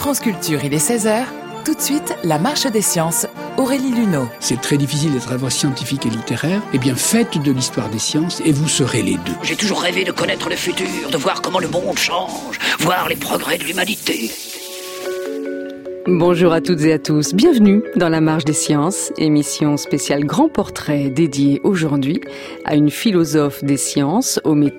France Culture, il est 16h. Tout de suite, la marche des sciences. Aurélie Luneau. C'est très difficile d'être à la fois scientifique et littéraire. Eh bien, faites de l'histoire des sciences et vous serez les deux. J'ai toujours rêvé de connaître le futur, de voir comment le monde change, voir les progrès de l'humanité. Bonjour à toutes et à tous, bienvenue dans la Marche des Sciences, émission spéciale Grand Portrait dédiée aujourd'hui à une philosophe des sciences aux méthodes